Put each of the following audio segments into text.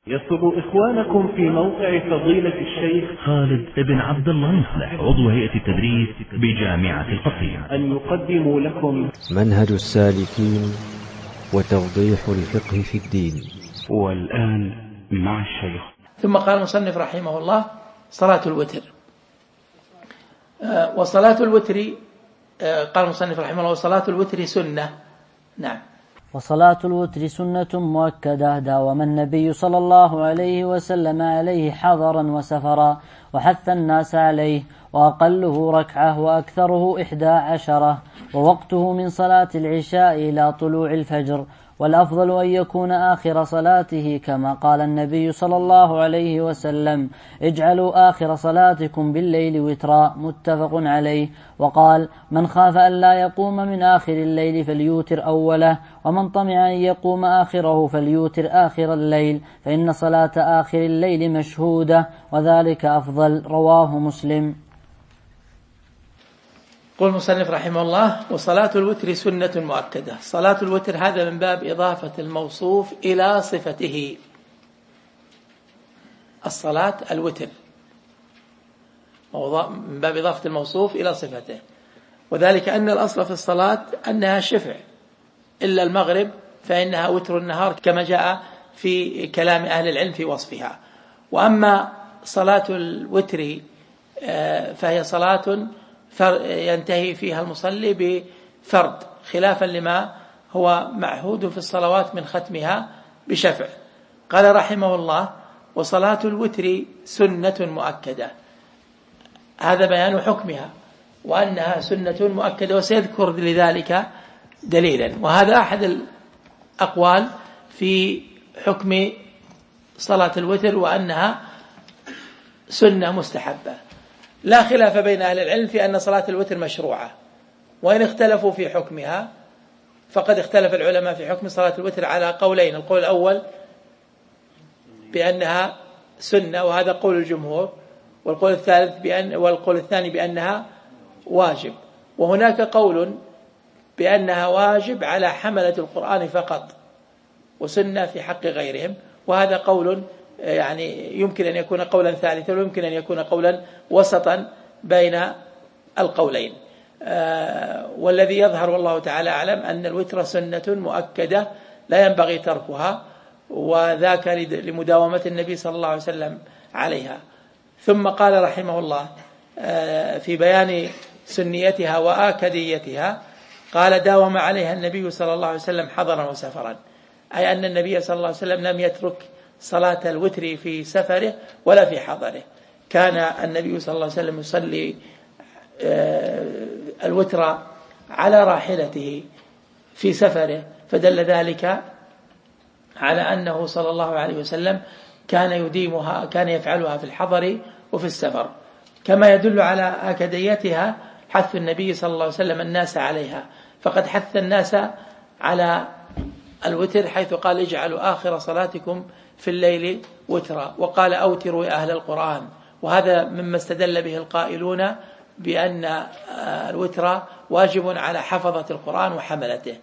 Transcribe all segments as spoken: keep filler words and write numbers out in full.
يسر إخوانكم في موقع فضيلة الشيخ خالد بن عبد الله المصلح عضو هيئة التدريس بجامعة القصيم أن يقدموا لكم منهج السالكين وتوضيح الفقه في الدين. والآن مع الشيخ. ثم قال المصنف رحمه الله: صلاة الوتر. آه وصلاة الوتر آه قال المصنف رحمه الله: وصلاة الوتر سنة. نعم. وصلاة الوتر سنة مؤكدة داوم النبي صلى الله عليه وسلم عليه حضرا وسفرا وحث الناس عليه، وأقله ركعة وأكثره إحدى عشرة، ووقته من صلاة العشاء إلى طلوع الفجر، والأفضل أن يكون آخر صلاته كما قال النبي صلى الله عليه وسلم: اجعلوا آخر صلاتكم بالليل وترا، متفق عليه. وقال: من خاف أن لا يقوم من آخر الليل فليوتر أوله، ومن طمع أن يقوم آخره فليوتر آخر الليل، فإن صلاة آخر الليل مشهودة وذلك أفضل. رواه مسلم. قل المصنف رحمه الله: وصلاة الوتر سنة مؤكدة. صلاة الوتر هذا من باب إضافة الموصوف إلى صفته. الصلاة الوتر من باب إضافة الموصوف إلى صفته، وذلك أن الأصل في الصلاة أنها شفع، إلا المغرب فإنها وتر النهار كما جاء في كلام أهل العلم في وصفها. وأما صلاة الوتر فهي صلاة ينتهي فيها المصلي بفرد، خلافا لما هو معهود في الصلوات من ختمها بشفع. قال رحمه الله: وصلاة الوتر سنة مؤكدة. هذا بيان حكمها وأنها سنة مؤكدة، وسيذكر لذلك دليلا. وهذا أحد الأقوال في حكم صلاة الوتر وأنها سنة مستحبة. لا خلاف بين أهل العلم في أن صلاة الوتر مشروعة، وإن اختلفوا في حكمها فقد اختلف العلماء في حكم صلاة الوتر على قولين: القول الأول بأنها سنة وهذا قول الجمهور، والقول الثالث بأن والقول الثاني بأنها واجب. وهناك قول بأنها واجب على حملة القرآن فقط، وسنة في حق غيرهم، وهذا قول يعني يمكن أن يكون قولا ثالثا، ويمكن أن يكون قولا وسطا بين القولين. آه والذي يظهر والله تعالى أعلم أن الوتر سنة مؤكدة لا ينبغي تركها، وذاك لمداومة النبي صلى الله عليه وسلم عليها. ثم قال رحمه الله آه في بيان سنيتها وآكديتها، قال: داوم عليها النبي صلى الله عليه وسلم حضرا وسفرا، أي أن النبي صلى الله عليه وسلم لم يترك صلاة الوتر في سفره ولا في حضره. كان النبي صلى الله عليه وسلم يصلي الوتر على راحلته في سفره، فدل ذلك على أنه صلى الله عليه وسلم كان يديمها، كان يفعلها في الحضر وفي السفر. كما يدل على أكديتها حث النبي صلى الله عليه وسلم الناس عليها، فقد حث الناس على الوتر حيث قال: اجعلوا آخر صلاتكم في الليل وترا، وقال: أوتروا يا أهل القرآن. وهذا مما استدل به القائلون بأن الوتر واجب على حفظة القرآن وحملته.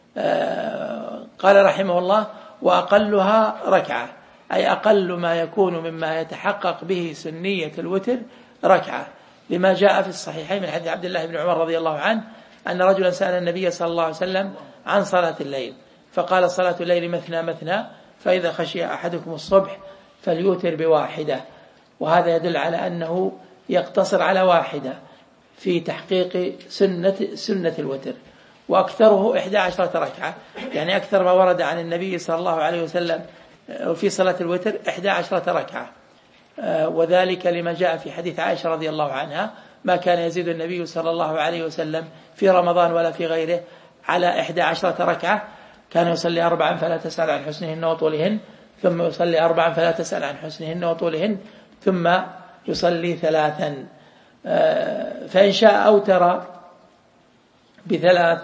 قال رحمه الله: وأقلها ركعة، أي أقل ما يكون مما يتحقق به سنية الوتر ركعة، لما جاء في الصحيحين من حديث عبد الله بن عمر رضي الله عنه أن رجلا سأل النبي صلى الله عليه وسلم عن صلاة الليل، فقال: صلاة الليل مثنى مثنى، فإذا خشي أحدكم الصبح فليوتر بواحدة. وهذا يدل على أنه يقتصر على واحدة في تحقيق سنة, سنة الوتر. وأكثره إحدى عشرة ركعة، يعني أكثر ما ورد عن النبي صلى الله عليه وسلم في صلاة الوتر إحدى عشرة ركعة، وذلك لما جاء في حديث عائشة رضي الله عنها: ما كان يزيد النبي صلى الله عليه وسلم في رمضان ولا في غيره على إحدى عشرة ركعة، كان يصلي أربعا فلا تسأل عن حسنهن وطولهن، ثم يصلي أربعا فلا تسأل عن حسنهن وطولهن، ثم يصلي ثلاثا. فإن شاء أوتر بثلاث،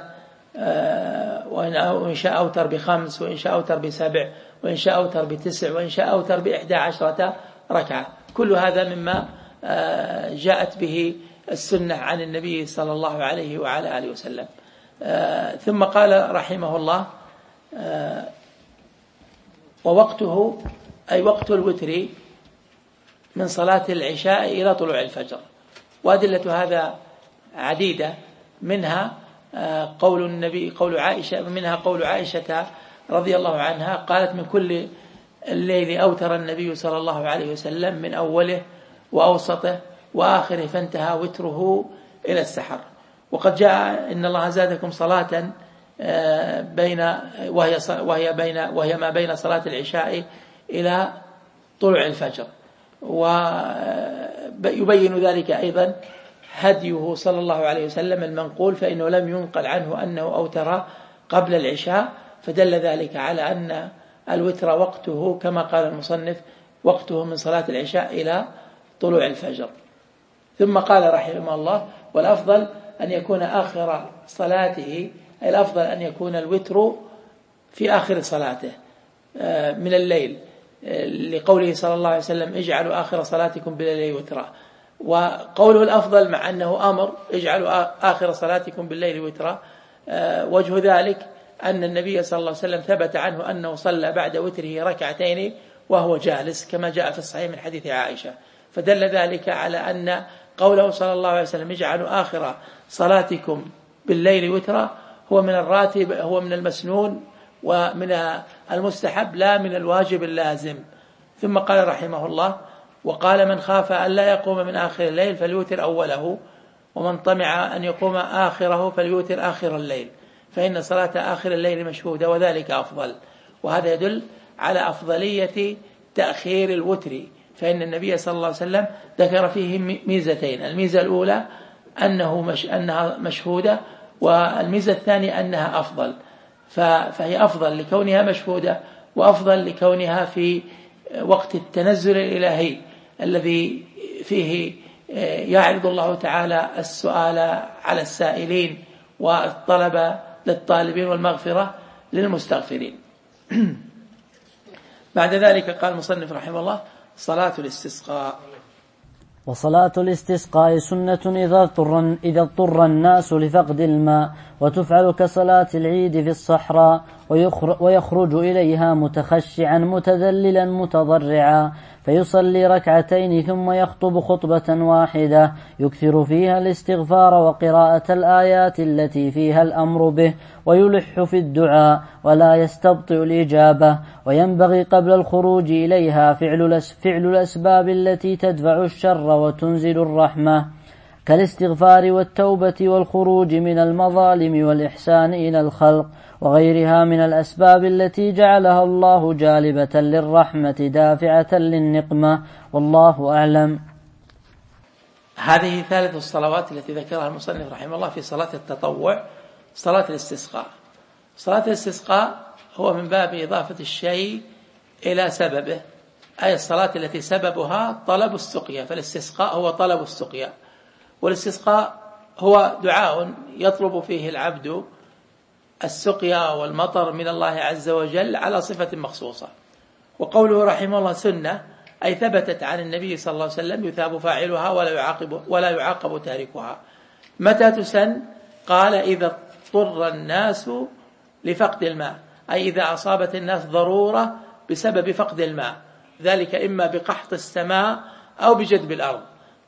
وإن شاء أوتر بخمس، وإن شاء أوتر بسبع، وإن شاء أوتر بتسع، وإن شاء أوتر بإحدى عشرة ركعة. كل هذا مما جاءت به السنة عن النبي صلى الله عليه وعلى آله وسلم. ثم قال رحمه الله: ووقته أي وقت الوتر من صلاة العشاء إلى طلوع الفجر. وأدلة هذا عديدة، منها قول النبي قول عائشة منها قول عائشة رضي الله عنها قالت: من كل الليل أوتر النبي صلى الله عليه وسلم من أوله وأوسطه وآخره فانتهى وتره إلى السحر. وقد جاء إن الله زادكم صلاة بين وهي وهي بين وهي ما بين صلاة العشاء إلى طلوع الفجر. ويبين ذلك أيضا هديه صلى الله عليه وسلم المنقول، فإنه لم ينقل عنه أنه أوتر قبل العشاء، فدل ذلك على أن الوتر وقته كما قال المصنف وقته من صلاة العشاء إلى طلوع الفجر. ثم قال رحمه الله: والأفضل أن يكون آخر صلاته، أي الأفضل أن يكون الوتر في آخر صلاته من الليل، لقوله صلى الله عليه وسلم: اجعلوا آخر صلاتكم بالليل وترا. وقوله الأفضل مع أنه أمر اجعلوا آخر صلاتكم بالليل وترا، وجه ذلك أن النبي صلى الله عليه وسلم ثبت عنه أنه صلى بعد وتره ركعتين وهو جالس كما جاء في الصحيح من حديث عائشة، فدل ذلك على أن قوله صلى الله عليه وسلم اجعلوا آخر صلاتكم بالليل وترا هو من الراتب، هو من المسنون ومن المستحب لا من الواجب اللازم. ثم قال رحمه الله: وقال: من خاف أن لا يقوم من آخر الليل فليوتر أوله، ومن طمع أن يقوم آخره فليوتر آخر الليل، فإن صلاة آخر الليل مشهودة وذلك أفضل. وهذا يدل على أفضلية تأخير الوتر، فإن النبي صلى الله عليه وسلم ذكر فيه ميزتين: الميزة الأولى أنه مش أنها مشهودة، والميزة الثانية أنها أفضل، فهي أفضل لكونها مشهودة، وأفضل لكونها في وقت التنزل الإلهي الذي فيه يعرض الله تعالى السؤال على السائلين والطلب للطالبين والمغفرة للمستغفرين. بعد ذلك قال المصنف رحمه الله: صلاة الاستسقاء. وصلاة الاستسقاء سنة إذا اضطر, إذا اضطر الناس لفقد الماء، وتفعل كصلاة العيد في الصحراء، ويخرج إليها متخشعا متذللا متضرعا، فيصلي ركعتين ثم يخطب خطبة واحدة يكثر فيها الاستغفار وقراءة الآيات التي فيها الأمر به، ويلح في الدعاء ولا يستبطئ الإجابة. وينبغي قبل الخروج إليها فعل, فعل الأسباب التي تدفع الشر وتنزل الرحمة، كالاستغفار والتوبة والخروج من المظالم والإحسان إلى الخلق، وغيرها من الأسباب التي جعلها الله جالبة للرحمة دافعة للنقمة، والله أعلم. هذه ثالث الصلوات التي ذكرها المصنف رحمه الله في صلاة التطوع، صلاة الاستسقاء. صلاة الاستسقاء هو من باب إضافة الشيء إلى سببه، أي الصلاة التي سببها طلب السقيا، فالاستسقاء هو طلب السقيا. والاستسقاء هو دعاء يطلب فيه العبد السقيا والمطر من الله عز وجل على صفة مخصوصة. وقوله رحمه الله سنة، أي ثبتت عن النبي صلى الله عليه وسلم يثاب فاعلها ولا يعاقب, ولا يعاقب تاركها. متى تسن؟ قال: إذا اضطر الناس لفقد الماء، أي إذا أصابت الناس ضرورة بسبب فقد الماء، ذلك إما بقحط السماء أو بجدب الأرض،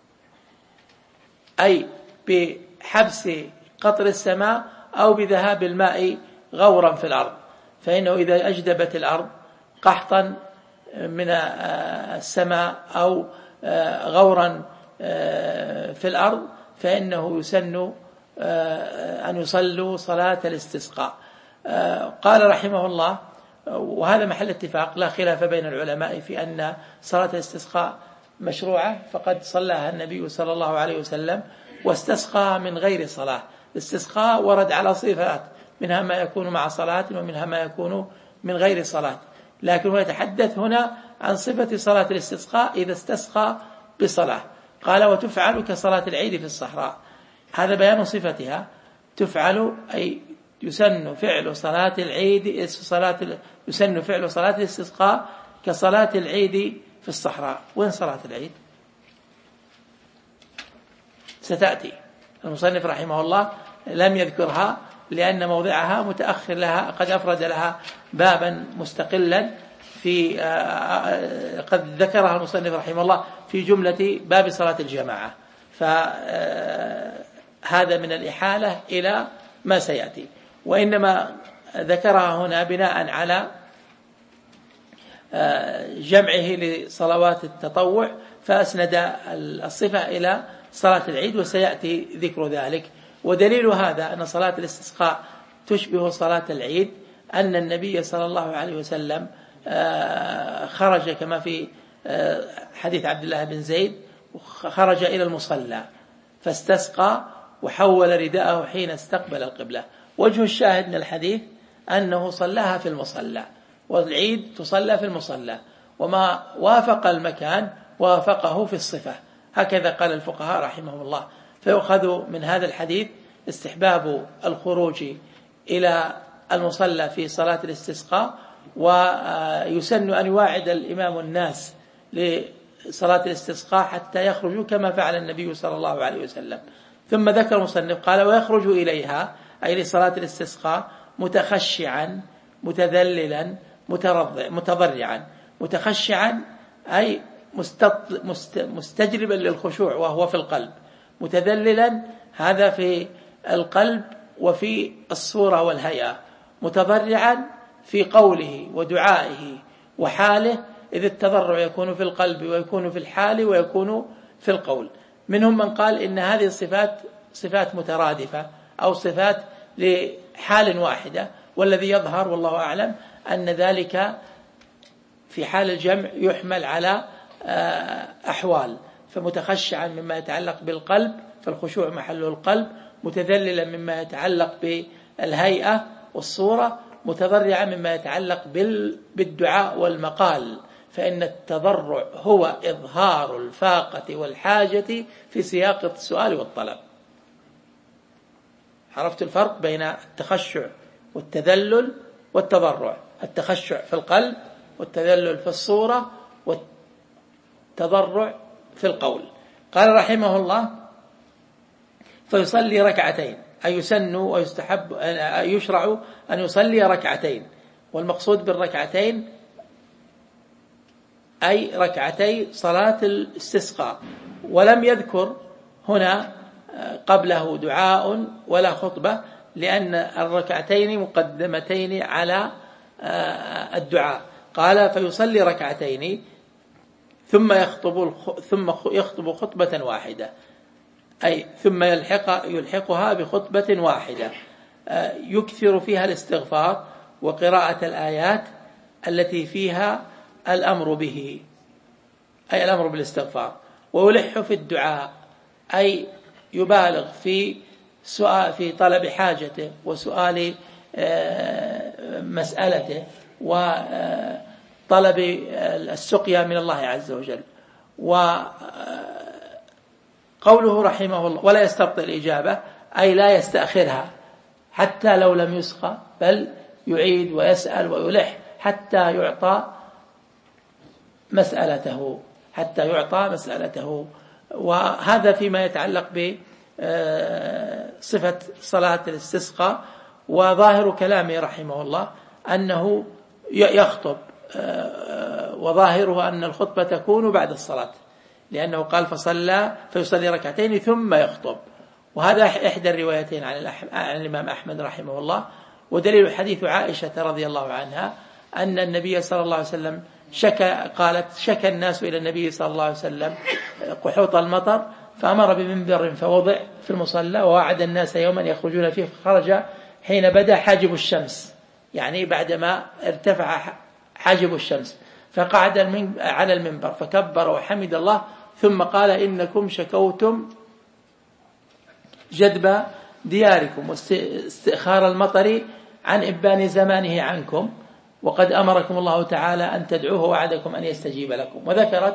أي بحبس قطر السماء أو بذهاب الماء غورا في الأرض. فإنه إذا أجدبت الأرض قحطا من السماء أو غورا في الأرض فإنه يسن أن يصلوا صلاة الاستسقاء. قال رحمه الله، وهذا محل اتفاق لا خلاف بين العلماء في أن صلاة الاستسقاء مشروعة، فقد صلاها النبي صلى الله عليه وسلم واستسقى من غير صلاة. الاستسقاء ورد على صفات، منها ما يكون مع صلاة ومنها ما يكون من غير صلاة، لكن هو يتحدث هنا عن صفة صلاة الاستسقاء إذا استسقى بصلاة. قال: وتفعل كصلاة العيد في الصحراء، هذا بيان صفتها. تفعل أي يسن فعل صلاة العيد، صلاة يسن فعل صلاة الاستسقاء كصلاة العيد في الصحراء. وين صلاة العيد؟ ستأتي. المصنف رحمه الله لم يذكرها لأن موضعها متأخر لها، قد أفرد لها بابا مستقلا في قد ذكرها المصنف رحمه الله في جملة باب صلاة الجماعة، فهذا من الإحالة إلى ما سيأتي، وإنما ذكرها هنا بناء على جمعه لصلوات التطوع، فأسند الصفة إلى صلاة العيد، وسيأتي ذكر ذلك. ودليل هذا أن صلاة الاستسقاء تشبه صلاة العيد أن النبي صلى الله عليه وسلم خرج كما في حديث عبد الله بن زيد، خرج إلى المصلى فاستسقى وحول رداءه حين استقبل القبلة. وجه الشاهد من الحديث أنه صلاها في المصلى، والعيد تصلى في المصلى، وما وافق المكان وافقه في الصفة، هكذا قال الفقهاء رحمهم الله. فيؤخذ من هذا الحديث استحباب الخروج إلى المصلى في صلاة الاستسقاء، ويسن أن يواعد الإمام الناس لصلاة الاستسقاء حتى يخرجوا كما فعل النبي صلى الله عليه وسلم. ثم ذكر المصنف قال: ويخرج إليها أي لصلاة الاستسقاء متخشعا متذللا متضرعا. متخشعا أي مستجلبا للخشوع وهو في القلب، متذللا هذا في القلب وفي الصورة والهيئة، متضرعا في قوله ودعائه وحاله، إذ التضرع يكون في القلب ويكون في الحال ويكون في القول. منهم من قال إن هذه الصفات صفات مترادفة أو صفات لحال واحدة، والذي يظهر والله أعلم أن ذلك في حال الجمع يحمل على أحوال، فمتخشعا مما يتعلق بالقلب فالخشوع محله القلب، متذللا مما يتعلق بالهيئة والصورة، متضرعا مما يتعلق بالدعاء والمقال، فإن التضرع هو إظهار الفاقة والحاجة في سياق السؤال والطلب. عرفت الفرق بين التخشع والتذلل والتضرع؟ التخشع في القلب، والتذلل في الصورة، والتضرع في القول. قال رحمه الله: فيصلي ركعتين، أي يسن ويستحب أي يشرع أن يصلي ركعتين. والمقصود بالركعتين أي ركعتي صلاة الاستسقاء، ولم يذكر هنا قبله دعاء ولا خطبة، لأن الركعتين مقدمتين على الدعاء. قال: فيصلي ركعتين ثم يخطب ثم يخطب خطبة واحدة، أي ثم يلحق يلحقها بخطبة واحدة يكثر فيها الاستغفار وقراءة الآيات التي فيها الأمر به، أي الأمر بالاستغفار، ويلح في الدعاء، أي يبالغ في سؤال في طلب حاجته وسؤال مسألته وطلب السقيا من الله عز وجل. وقوله رحمه الله: ولا يستبطئ الإجابة، أي لا يستأخرها حتى لو لم يسقى، بل يعيد ويسأل ويلح حتى يعطى مسألته حتى يعطى مسألته. وهذا فيما يتعلق بصفة صلاة الاستسقاء. وظاهر كلامه رحمه الله أنه يخطب، وظاهره أن الخطبة تكون بعد الصلاة، لأنه قال: فصلى فيصلي ركعتين ثم يخطب، وهذا إحدى الروايتين عن الإمام أحمد رحمه الله. ودليل حديث عائشة رضي الله عنها أن النبي صلى الله عليه وسلم شكى قالت: شكى الناس إلى النبي صلى الله عليه وسلم قحوط المطر، فأمر بمنبر فوضع في المصلى، ووعد الناس يوما يخرجون فيه، فخرج حين بدأ حاجب الشمس، يعني بعدما ارتفع حاجب الشمس، فقعد على المنبر فكبر وحمد الله، ثم قال: إنكم شكوتم جدب دياركم واستئخار المطر عن إبان زمانه عنكم، وقد أمركم الله تعالى أن تدعوه وعدكم أن يستجيب لكم. وذكرت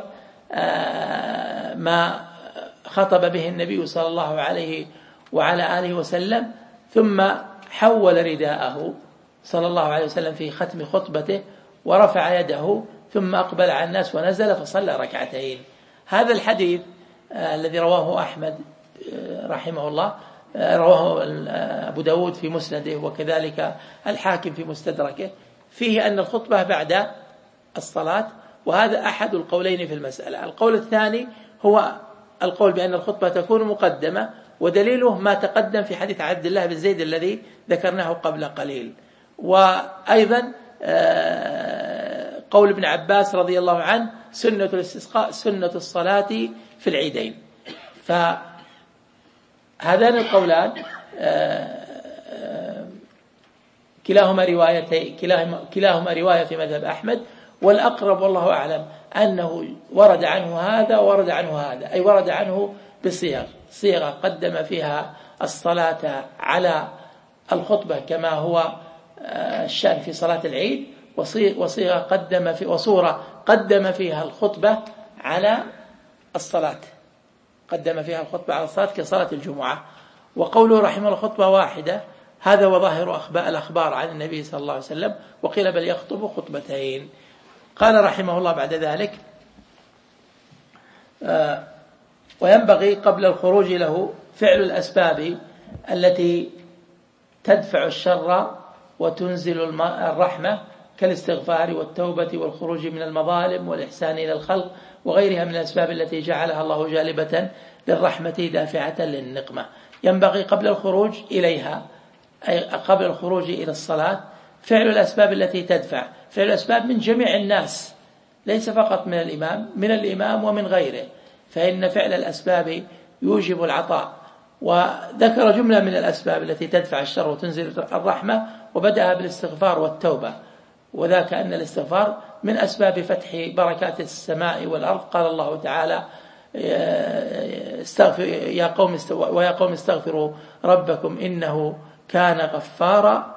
ما خطب به النبي صلى الله عليه وعلى آله وسلم، ثم حول رداءه صلى الله عليه وسلم في ختم خطبته ورفع يده، ثم أقبل على الناس ونزل فصلى ركعتين. هذا الحديث الذي رواه أحمد رحمه الله، رواه أبو داود في مسنده، وكذلك الحاكم في مستدركه، فيه أن الخطبة بعد الصلاة. وهذا أحد القولين في المسألة. القول الثاني هو القول بأن الخطبة تكون مقدمة، ودليله ما تقدم في حديث عبد الله بن زيد الذي ذكرناه قبل قليل. وأيضا قول ابن عباس رضي الله عنه سنة الاستسقاء سنة الصلاة في العيدين. فهذان القولان كلاهما روايتين كلاهما, كلاهما رواية في مذهب أحمد، والأقرب والله أعلم أنه ورد عنه هذا ورد عنه هذا، أي ورد عنه بصيغ صيغة قدم فيها الصلاة على الخطبة كما هو الشأن في صلاة العيد، وصيغة قدم في وصورة قدم فيها الخطبة على الصلاة قدم فيها الخطبة على الصلاة كصلاة الجمعة. وقوله رحمه الله خطبة واحدة هذا وظاهر أخبار الأخبار عن النبي صلى الله عليه وسلم، وقيل بل يخطب خطبتين. قال رحمه الله بعد ذلك آه وينبغي قبل الخروج له فعل الأسباب التي تدفع الشر وتنزل الرحمة كالاستغفار والتوبة والخروج من المظالم والإحسان إلى الخلق وغيرها من الأسباب التي جعلها الله جالبة للرحمة دافعة للنقمة. ينبغي قبل الخروج إليها أي قبل الخروج إلى الصلاة فعل الأسباب التي تدفع، فعل الأسباب من جميع الناس ليس فقط من الإمام من الإمام ومن غيره، فإن فعل الأسباب يوجب العطاء. وذكر جملة من الأسباب التي تدفع الشر وتنزل الرحمة، وبدأ بالاستغفار والتوبة، وذاك أن الاستغفار من أسباب فتح بركات السماء والأرض. قال الله تعالى استغفر يا قوم استو... ويا قوم استغفروا ربكم إنه كان غفارا.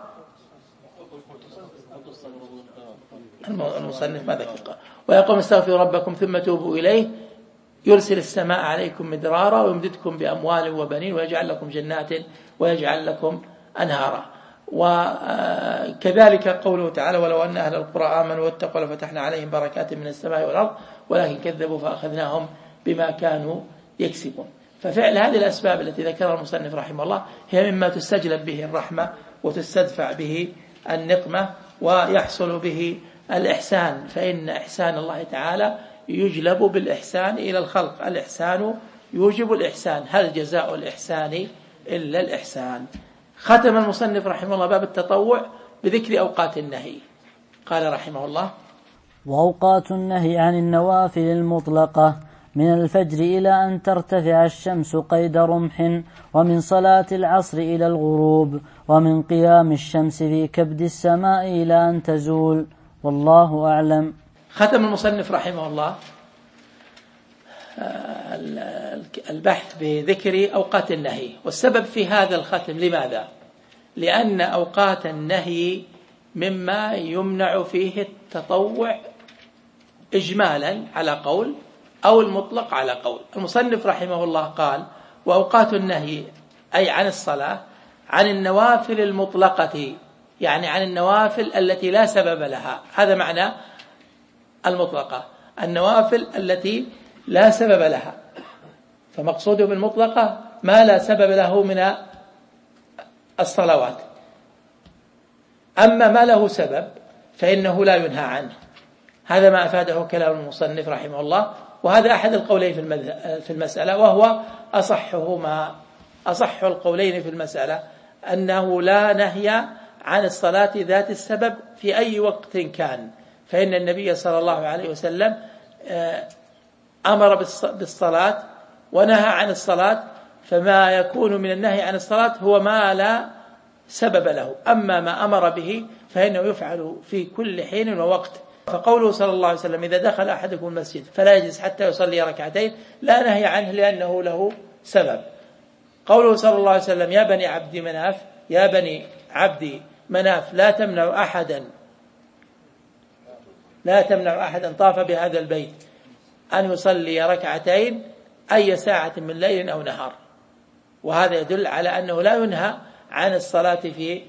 المصنف ما ذكر ويا قوم استغفروا ربكم ثم توبوا إليه يرسل السماء عليكم مدرارا ويمددكم بأموال وبنين ويجعل لكم جنات ويجعل لكم أنهارا. وكذلك قوله تعالى ولو أن أهل القرى آمنوا واتقوا لفتحنا عليهم بركات من السماء والأرض ولكن كذبوا فأخذناهم بما كانوا يكسبون. ففعل هذه الأسباب التي ذكرها المصنف رحمه الله هي مما تستجلب به الرحمة وتستدفع به النقمة ويحصل به الإحسان، فإن إحسان الله تعالى يجلب بالإحسان إلى الخلق. الإحسان يوجب الإحسان، هل جزاء الإحسان إلا الإحسان. ختم المصنف رحمه الله باب التطوع بذكر أوقات النهي. قال رحمه الله وأوقات النهي عن النوافل المطلقة من الفجر إلى أن ترتفع الشمس قيد رمح، ومن صلاة العصر إلى الغروب، ومن قيام الشمس في كبد السماء إلى أن تزول، والله أعلم. ختم المصنف رحمه الله البحث بذكر أوقات النهي، والسبب في هذا الختم لماذا؟ لأن أوقات النهي مما يمنع فيه التطوع إجمالا على قول أو المطلق على قول. المصنف رحمه الله قال وأوقات النهي أي عن الصلاة عن النوافل المطلقة، يعني عن النوافل التي لا سبب لها، هذا معنى المطلقة، النوافل التي لا سبب لها. فمقصوده بالمطلقة ما لا سبب له من الصلوات، أما ما له سبب فإنه لا ينهى عنه. هذا ما أفاده كلام المصنف رحمه الله، وهذا أحد القولين في المسألة، وهو أصحهما أصح القولين في المسألة أنه لا نهي عن الصلاة ذات السبب في أي وقت كان، فإن النبي صلى الله عليه وسلم أمر بالصلاة ونهى عن الصلاة، فما يكون من النهي عن الصلاة هو ما لا سبب له، أما ما أمر به فإنه يفعل في كل حين ووقت. فقوله صلى الله عليه وسلم إذا دخل أحدكم المسجد فلا يجلس حتى يصلي ركعتين لا نهي عنه لأنه له سبب. قوله صلى الله عليه وسلم يا بني عبد مناف يا بني عبد مناف لا تمنع أحدا لا تمنع أحدا طاف بهذا البيت أن يصلي ركعتين أي ساعة من ليل أو نهار، وهذا يدل على أنه لا ينهى عن الصلاة في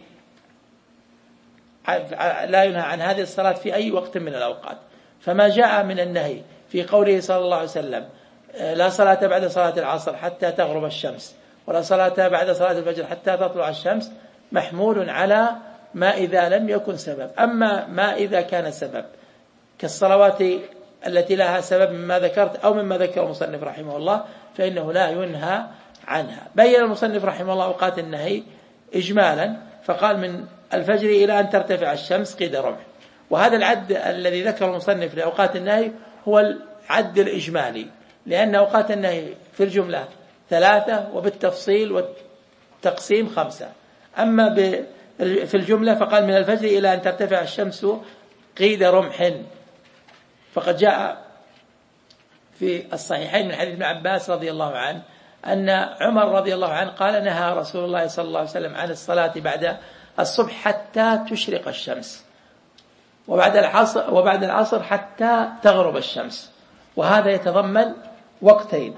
لا ينهى عن هذه الصلاة في أي وقت من الأوقات. فما جاء من النهي في قوله صلى الله عليه وسلم لا صلاة بعد صلاة العصر حتى تغرب الشمس ولا صلاة بعد صلاة الفجر حتى تطلع الشمس محمول على ما إذا لم يكن سبب. أما ما إذا كان سبب كالصلوات التي لها سبب مما ذكرت أو مما ذكر المصنف رحمه الله فإنه لا ينهى عنها. بين المصنف رحمه الله أوقات النهي إجمالا فقال من الفجر إلى أن ترتفع الشمس قيد رمح، وهذا العد الذي ذكر المصنف لأوقات النهي هو العد الإجمالي، لأن أوقات النهي في الجملة ثلاثة وبالتفصيل والتقسيم خمسة. أما في الجملة فقال من الفجر إلى أن ترتفع الشمس قيد رمح، فقد جاء في الصحيحين من حديث ابن عباس رضي الله عنه أن عمر رضي الله عنه قال نهى رسول الله صلى الله عليه وسلم عن الصلاة بعد الصبح حتى تشرق الشمس، وبعد العصر وبعد العصر حتى تغرب الشمس. وهذا يتضمن وقتين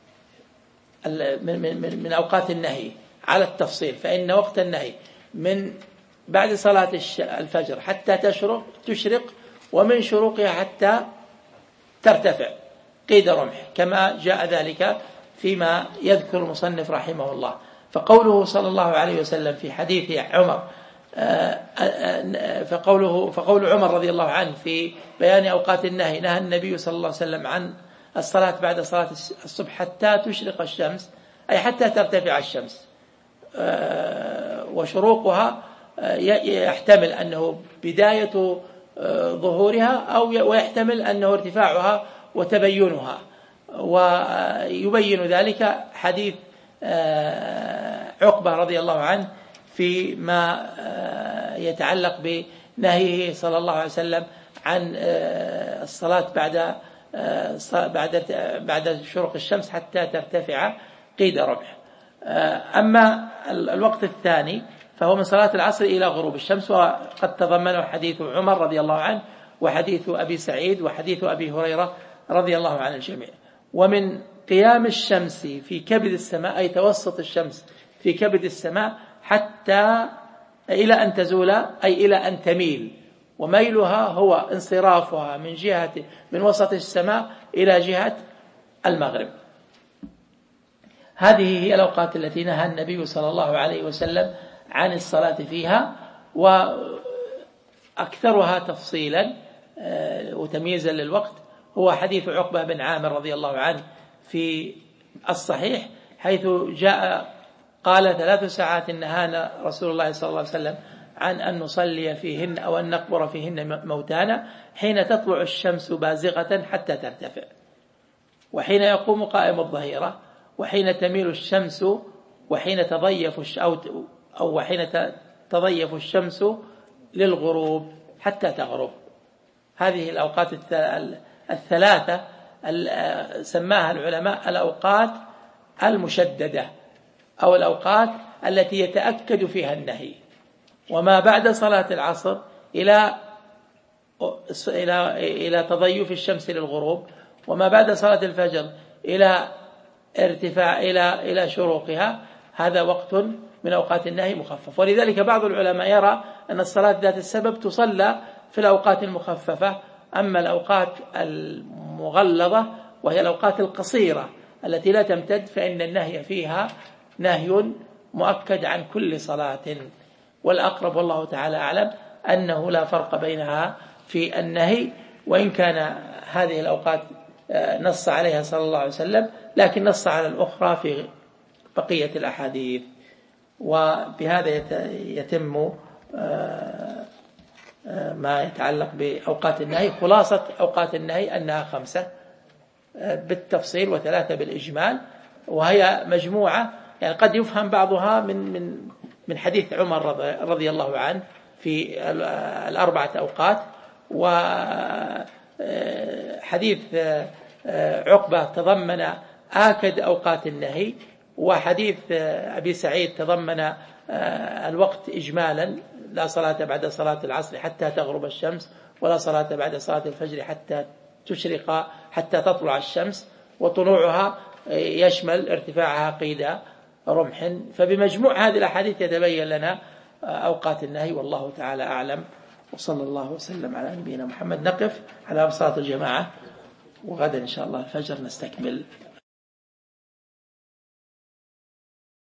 من من من أوقات النهي على التفصيل، فإن وقت النهي من بعد صلاة الفجر حتى تشرق تشرق ومن شروقها حتى ترتفع قيد رمح، كما جاء ذلك فيما يذكر المصنف رحمه الله. فقوله صلى الله عليه وسلم في حديث عمر فقوله فقول عمر رضي الله عنه في بيان أوقات النهي نهى النبي صلى الله عليه وسلم عن الصلاة بعد صلاة الصبح حتى تشرق الشمس، أي حتى ترتفع الشمس، وشروقها يحتمل أنه بداية ظهورها أو ويحتمل أنه ارتفاعها وتبينها، ويبين ذلك حديث عقبة رضي الله عنه فيما يتعلق بنهيه صلى الله عليه وسلم عن الصلاة بعد بعد بعد شروق الشمس حتى ترتفع قيد رمح. أما الوقت الثاني فهو من صلاة العصر إلى غروب الشمس، وقد تضمنه حديث عمر رضي الله عنه وحديث أبي سعيد وحديث أبي هريرة رضي الله عن الجميع. ومن قيام الشمس في كبد السماء أي توسط الشمس في كبد السماء حتى إلى أن تزول أي إلى أن تميل، وميلها هو انصرافها من جهة من وسط السماء إلى جهة المغرب. هذه هي الأوقات التي نهى النبي صلى الله عليه وسلم عن الصلاة فيها، وأكثرها تفصيلا وتمييزا للوقت هو حديث عقبة بن عامر رضي الله عنه في الصحيح، حيث جاء قال ثلاث ساعات نهانا رسول الله صلى الله عليه وسلم عن أن نصلي فيهن أو أن نقبر فيهن موتانا حين تطلع الشمس بازغة حتى ترتفع، وحين يقوم قائم الظهيرة، وحين تميل الشمس، وحين تضيف أو أو وحين تضيف الشمس للغروب حتى تغرب. هذه الأوقات الثلاثة سماها العلماء الأوقات المشددة أو الأوقات التي يتأكد فيها النهي. وما بعد صلاة العصر إلى إلى إلى تضيف الشمس للغروب، وما بعد صلاة الفجر إلى ارتفاع إلى إلى شروقها، هذا وقت من أوقات النهي مخفف. ولذلك بعض العلماء يرى أن الصلاة ذات السبب تصلى في الأوقات المخففة، أما الأوقات المغلظة وهي الأوقات القصيرة التي لا تمتد فإن النهي فيها نهي مؤكد عن كل صلاة. والأقرب والله تعالى أعلم أنه لا فرق بينها في النهي، وإن كان هذه الأوقات نص عليها صلى الله عليه وسلم، لكن نص على الأخرى في بقية الأحاديث. وبهذا يتم ما يتعلق بأوقات النهي. خلاصة أوقات النهي أنها خمسة بالتفصيل وثلاثة بالإجمال، وهي مجموعة يعني قد يفهم بعضها من من من حديث عمر رضي الله عنه في الأربعة أوقات، وحديث عقبة تضمن آكد أوقات النهي، وحديث أبي سعيد تضمن الوقت إجمالا: لا صلاة بعد صلاة العصر حتى تغرب الشمس، ولا صلاة بعد صلاة الفجر حتى تشرق حتى تطلع الشمس، وطلوعها يشمل ارتفاعها قيد رمح. فبمجموع هذه الأحاديث يتبين لنا أوقات النهي، والله تعالى أعلم. وصلى الله وسلم على نبينا محمد. نقف على صلاة الجماعة، وغدا إن شاء الله الفجر نستكمل